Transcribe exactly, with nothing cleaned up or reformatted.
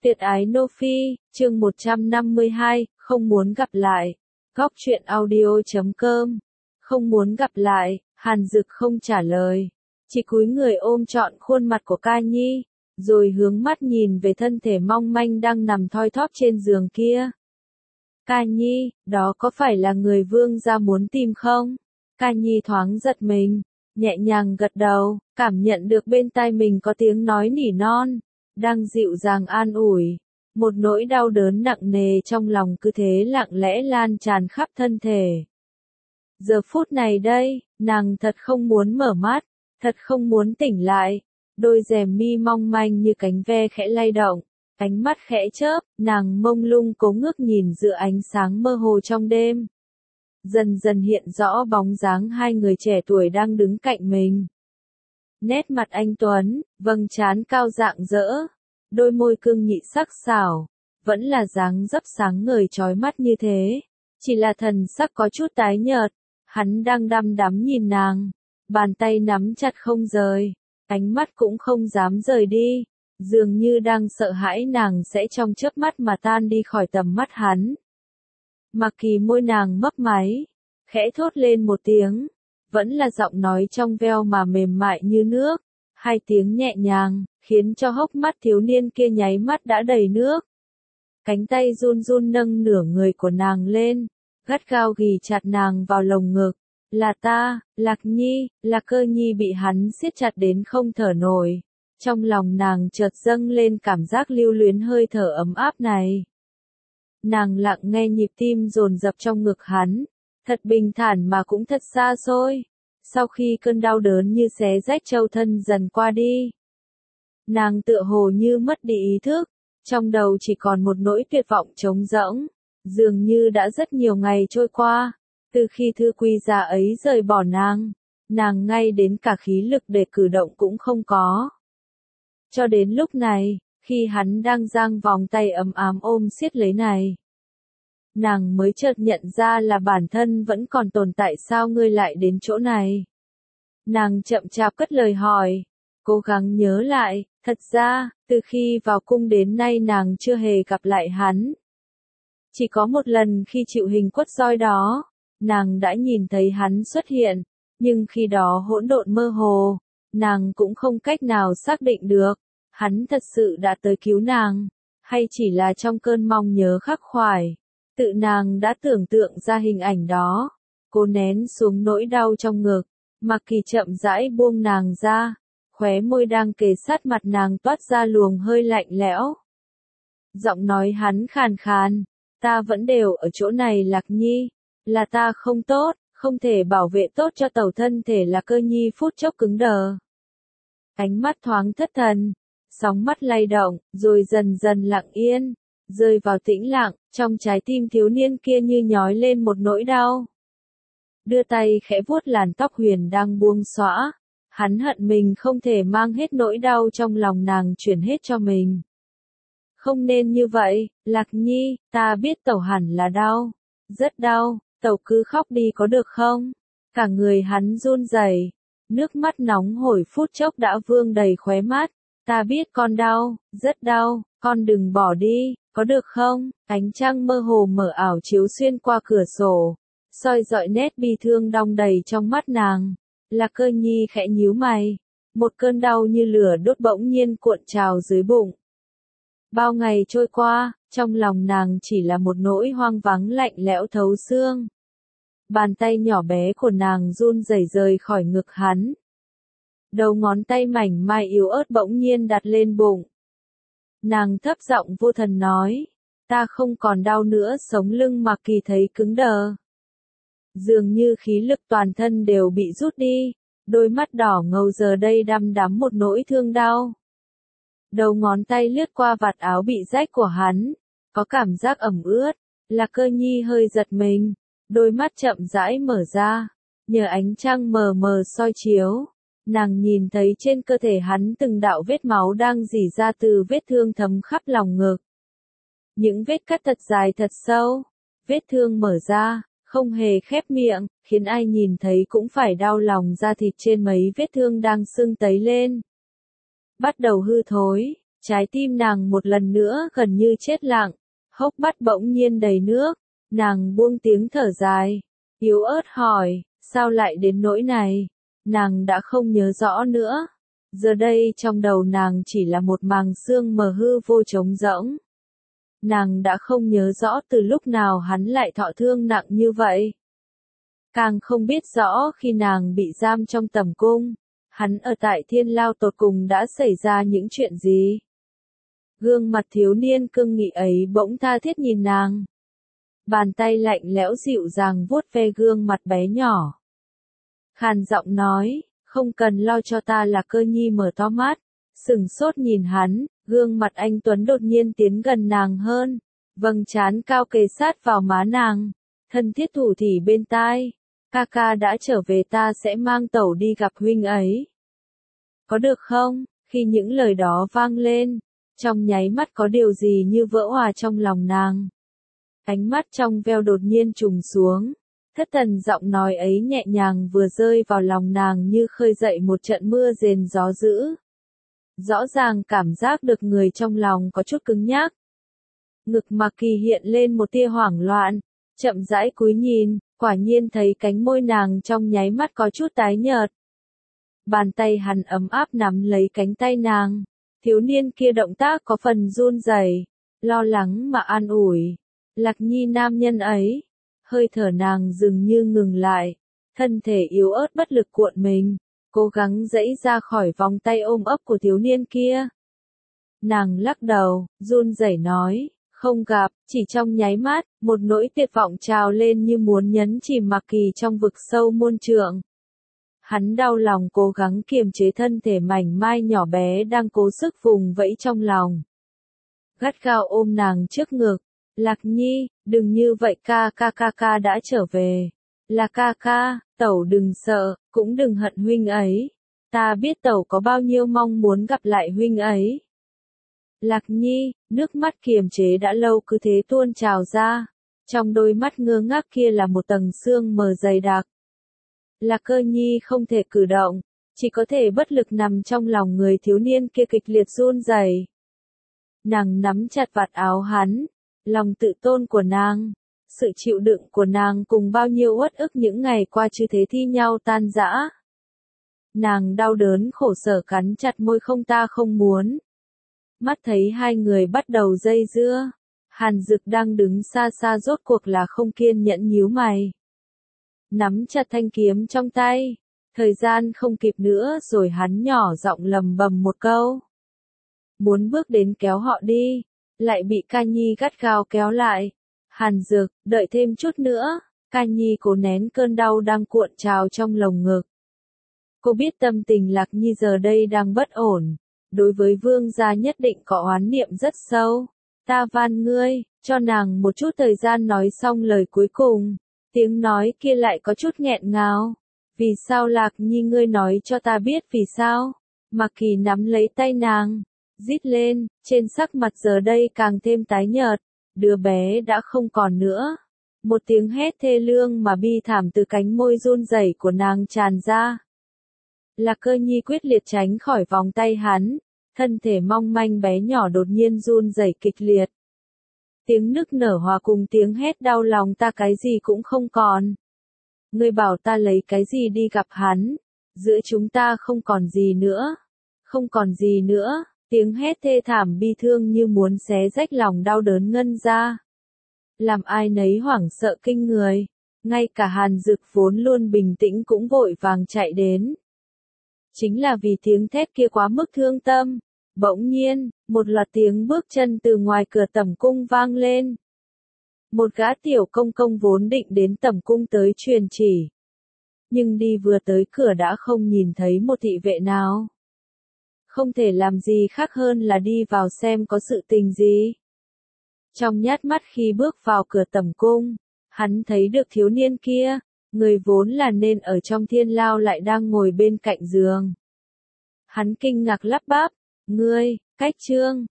Tuyệt ái Nô Phi, chương một trăm năm mươi hai, không muốn gặp lại. Góc truyện audio chấm com. Không muốn gặp lại, Hàn Dực không trả lời. Chỉ cúi người ôm trọn khuôn mặt của Ca Nhi, rồi hướng mắt nhìn về thân thể mong manh đang nằm thoi thóp trên giường kia. Ca Nhi, đó có phải là người vương gia muốn tìm không? Ca Nhi thoáng giật mình, nhẹ nhàng gật đầu, cảm nhận được bên tai mình có tiếng nói nỉ non, đang dịu dàng an ủi. Một nỗi đau đớn nặng nề trong lòng cứ thế lặng lẽ lan tràn khắp thân thể. Giờ phút này đây, nàng thật không muốn mở mắt, thật không muốn tỉnh lại. Đôi rèm mi mong manh như cánh ve khẽ lay động, ánh mắt khẽ chớp, nàng mông lung cố ngước nhìn giữa ánh sáng mơ hồ trong đêm. Dần dần hiện rõ bóng dáng hai người trẻ tuổi đang đứng cạnh mình. Nét mặt anh tuấn, vầng trán cao rạng rỡ, đôi môi cương nghị sắc sảo, vẫn là dáng dấp sáng ngời chói mắt như thế, chỉ là thần sắc có chút tái nhợt. Hắn đang đăm đắm nhìn nàng, bàn tay nắm chặt không rời, ánh mắt cũng không dám rời đi, dường như đang sợ hãi nàng sẽ trong chớp mắt mà tan đi khỏi tầm mắt hắn. Mặc Kỳ môi nàng mấp máy, khẽ thốt lên một tiếng, vẫn là giọng nói trong veo mà mềm mại như nước, hai tiếng nhẹ nhàng, khiến cho hốc mắt thiếu niên kia nháy mắt đã đầy nước. Cánh tay run run nâng nửa người của nàng lên, gắt gao ghì chặt nàng vào lồng ngực. Là ta, Lạc Nhi, là Cơ Nhi bị hắn siết chặt đến không thở nổi. Trong lòng nàng chợt dâng lên cảm giác lưu luyến hơi thở ấm áp này. Nàng lặng nghe nhịp tim dồn dập trong ngực hắn, thật bình thản mà cũng thật xa xôi. Sau khi cơn đau đớn như xé rách châu thân dần qua đi, nàng tựa hồ như mất đi ý thức, trong đầu chỉ còn một nỗi tuyệt vọng trống rỗng, dường như đã rất nhiều ngày trôi qua, từ khi Thư Quý gia ấy rời bỏ nàng, nàng ngay đến cả khí lực để cử động cũng không có. Cho đến lúc này, khi hắn đang giang vòng tay ấm ám ôm siết lấy này, nàng mới chợt nhận ra là bản thân vẫn còn tồn tại. Sao ngươi lại đến chỗ này? Nàng chậm chạp cất lời hỏi, cố gắng nhớ lại, thật ra, từ khi vào cung đến nay nàng chưa hề gặp lại hắn. Chỉ có một lần khi chịu hình quất roi đó, nàng đã nhìn thấy hắn xuất hiện, nhưng khi đó hỗn độn mơ hồ, nàng cũng không cách nào xác định được, hắn thật sự đã tới cứu nàng, hay chỉ là trong cơn mong nhớ khắc khoải. Tự nàng đã tưởng tượng ra hình ảnh đó, cố nén xuống nỗi đau trong ngực, Mặc Kỳ chậm rãi buông nàng ra, khóe môi đang kề sát mặt nàng toát ra luồng hơi lạnh lẽo. Giọng nói hắn khàn khàn, ta vẫn đều ở chỗ này Lạc Nhi, là ta không tốt, không thể bảo vệ tốt cho tẩu. Thân thể là Cơ Nhi phút chốc cứng đờ. Ánh mắt thoáng thất thần, sóng mắt lay động, rồi dần dần lặng yên, rơi vào tĩnh lặng, trong trái tim thiếu niên kia như nhói lên một nỗi đau. Đưa tay khẽ vuốt làn tóc huyền đang buông xõa, hắn hận mình không thể mang hết nỗi đau trong lòng nàng chuyển hết cho mình. Không nên như vậy, Lạc Nhi, ta biết tẩu hẳn là đau, rất đau, tẩu cứ khóc đi có được không? Cả người hắn run rẩy, nước mắt nóng hổi phút chốc đã vương đầy khóe mắt. Ta biết con đau, rất đau, con đừng bỏ đi, có được không? Ánh trăng mơ hồ mở ảo chiếu xuyên qua cửa sổ, soi rọi nét bi thương đong đầy trong mắt nàng. Lạc Cơ Nhi khẽ nhíu mày, một cơn đau như lửa đốt bỗng nhiên cuộn trào dưới bụng. Bao ngày trôi qua, trong lòng nàng chỉ là một nỗi hoang vắng lạnh lẽo thấu xương. Bàn tay nhỏ bé của nàng run rẩy rời khỏi ngực hắn. Đầu ngón tay mảnh mai yếu ớt bỗng nhiên đặt lên bụng. Nàng thấp giọng vô thần nói, ta không còn đau nữa. Sống lưng Mặc Kỳ thấy cứng đờ. Dường như khí lực toàn thân đều bị rút đi, đôi mắt đỏ ngầu giờ đây đăm đắm một nỗi thương đau. Đầu ngón tay lướt qua vạt áo bị rách của hắn, có cảm giác ẩm ướt. Lạc Cơ Nhi hơi giật mình, đôi mắt chậm rãi mở ra, nhờ ánh trăng mờ mờ soi chiếu. Nàng nhìn thấy trên cơ thể hắn từng đạo vết máu đang rỉ ra từ vết thương thấm khắp lòng ngực. Những vết cắt thật dài thật sâu, vết thương mở ra, không hề khép miệng, khiến ai nhìn thấy cũng phải đau lòng. Da thịt trên mấy vết thương đang sưng tấy lên, bắt đầu hư thối, Trái tim nàng một lần nữa gần như chết lặng, hốc mắt bỗng nhiên đầy nước, nàng buông tiếng thở dài, yếu ớt hỏi, sao lại đến nỗi này? Nàng đã không nhớ rõ nữa. Giờ đây trong đầu nàng chỉ là một màng xương mờ hư vô trống rỗng. Nàng đã không nhớ rõ từ lúc nào hắn lại thọ thương nặng như vậy. Càng không biết rõ khi nàng bị giam trong tẩm cung, hắn ở tại thiên lao tột cùng đã xảy ra những chuyện gì. Gương mặt thiếu niên cương nghị ấy bỗng tha thiết nhìn nàng. Bàn tay lạnh lẽo dịu dàng vuốt ve gương mặt bé nhỏ. Khàn giọng nói, không cần lo cho ta. Lạc Cơ Nhi mở to mắt, sừng sốt nhìn hắn, gương mặt anh Tuấn đột nhiên tiến gần nàng hơn, vầng trán cao kề sát vào má nàng, thân thiết thủ thỉ bên tai, ca ca đã trở về, ta sẽ mang tẩu đi gặp huynh ấy. Có được không? Khi những lời đó vang lên, trong nháy mắt có điều gì như vỡ hòa trong lòng nàng. Ánh mắt trong veo đột nhiên trùng xuống. Thất thần giọng nói ấy nhẹ nhàng vừa rơi vào lòng nàng như khơi dậy một trận mưa rền gió dữ. Rõ ràng cảm giác được người trong lòng có chút cứng nhắc. Ngực Mạc Kỳ hiện lên một tia hoảng loạn, chậm rãi cúi nhìn, quả nhiên thấy cánh môi nàng trong nháy mắt có chút tái nhợt. Bàn tay hắn ấm áp nắm lấy cánh tay nàng, thiếu niên kia động tác có phần run rẩy, lo lắng mà an ủi. Lạc Nhi, nam nhân ấy. Hơi thở nàng dường như ngừng lại, thân thể yếu ớt bất lực cuộn mình, cố gắng giãy ra khỏi vòng tay ôm ấp của thiếu niên kia. Nàng lắc đầu, run rẩy nói, không gặp, chỉ trong nháy mắt, một nỗi tuyệt vọng trào lên như muốn nhấn chìm Mạc Kỳ trong vực sâu muôn trượng. Hắn đau lòng cố gắng kiềm chế thân thể mảnh mai nhỏ bé đang cố sức vùng vẫy trong lòng. Gắt gao ôm nàng trước ngực. Lạc Nhi, đừng như vậy, ca ca ca ca đã trở về. Là ca ca, tẩu đừng sợ, cũng đừng hận huynh ấy. Ta biết tẩu có bao nhiêu mong muốn gặp lại huynh ấy. Lạc Nhi, nước mắt kiềm chế đã lâu cứ thế tuôn trào ra. Trong đôi mắt ngơ ngác kia là một tầng sương mờ dày đặc. Lạc Cơ Nhi không thể cử động, chỉ có thể bất lực nằm trong lòng người thiếu niên kia kịch liệt run rẩy. Nàng nắm chặt vạt áo hắn. Lòng tự tôn của nàng, sự chịu đựng của nàng cùng bao nhiêu uất ức những ngày qua chứ thế thi nhau tan rã. Nàng đau đớn khổ sở cắn chặt môi, không, ta không muốn. Mắt thấy hai người bắt đầu dây dưa, Hàn Dực đang đứng xa xa rốt cuộc là không kiên nhẫn nhíu mày. Nắm chặt thanh kiếm trong tay, thời gian không kịp nữa rồi hắn nhỏ giọng lầm bầm một câu. Muốn bước đến kéo họ đi. Lại bị Ca Nhi gắt gao kéo lại. Hàn Dực, đợi thêm chút nữa. Ca Nhi cố nén cơn đau đang cuộn trào trong lồng ngực. Cô biết tâm tình Lạc Nhi giờ đây đang bất ổn. Đối với vương gia nhất định có oán niệm rất sâu. Ta van ngươi, cho nàng một chút thời gian nói xong lời cuối cùng. Tiếng nói kia lại có chút nghẹn ngào. Vì sao Lạc Nhi, ngươi nói cho ta biết vì sao? Mạc Kỳ nắm lấy tay nàng. Rít lên, trên sắc mặt giờ đây càng thêm tái nhợt, đứa bé đã không còn nữa. Một tiếng hét thê lương mà bi thảm từ cánh môi run rẩy của nàng tràn ra. Lạc Cơ Nhi quyết liệt tránh khỏi vòng tay hắn, thân thể mong manh bé nhỏ đột nhiên run rẩy kịch liệt. Tiếng nức nở hòa cùng tiếng hét đau lòng, ta cái gì cũng không còn. Ngươi bảo ta lấy cái gì đi gặp hắn? Giữa chúng ta không còn gì nữa. Không còn gì nữa. Tiếng hét thê thảm bi thương như muốn xé rách lòng đau đớn ngân ra. Làm ai nấy hoảng sợ kinh người. Ngay cả Hàn Dực vốn luôn bình tĩnh cũng vội vàng chạy đến. Chính là vì tiếng thét kia quá mức thương tâm. Bỗng nhiên, một loạt tiếng bước chân từ ngoài cửa tẩm cung vang lên. Một gã tiểu công công vốn định đến tẩm cung tới truyền chỉ. Nhưng đi vừa tới cửa đã không nhìn thấy một thị vệ nào. Không thể làm gì khác hơn là đi vào xem có sự tình gì. Trong nhát mắt khi bước vào cửa tẩm cung, hắn thấy được thiếu niên kia, người vốn là nên ở trong thiên lao lại đang ngồi bên cạnh giường. Hắn kinh ngạc lắp bắp, ngươi, Cách Trương,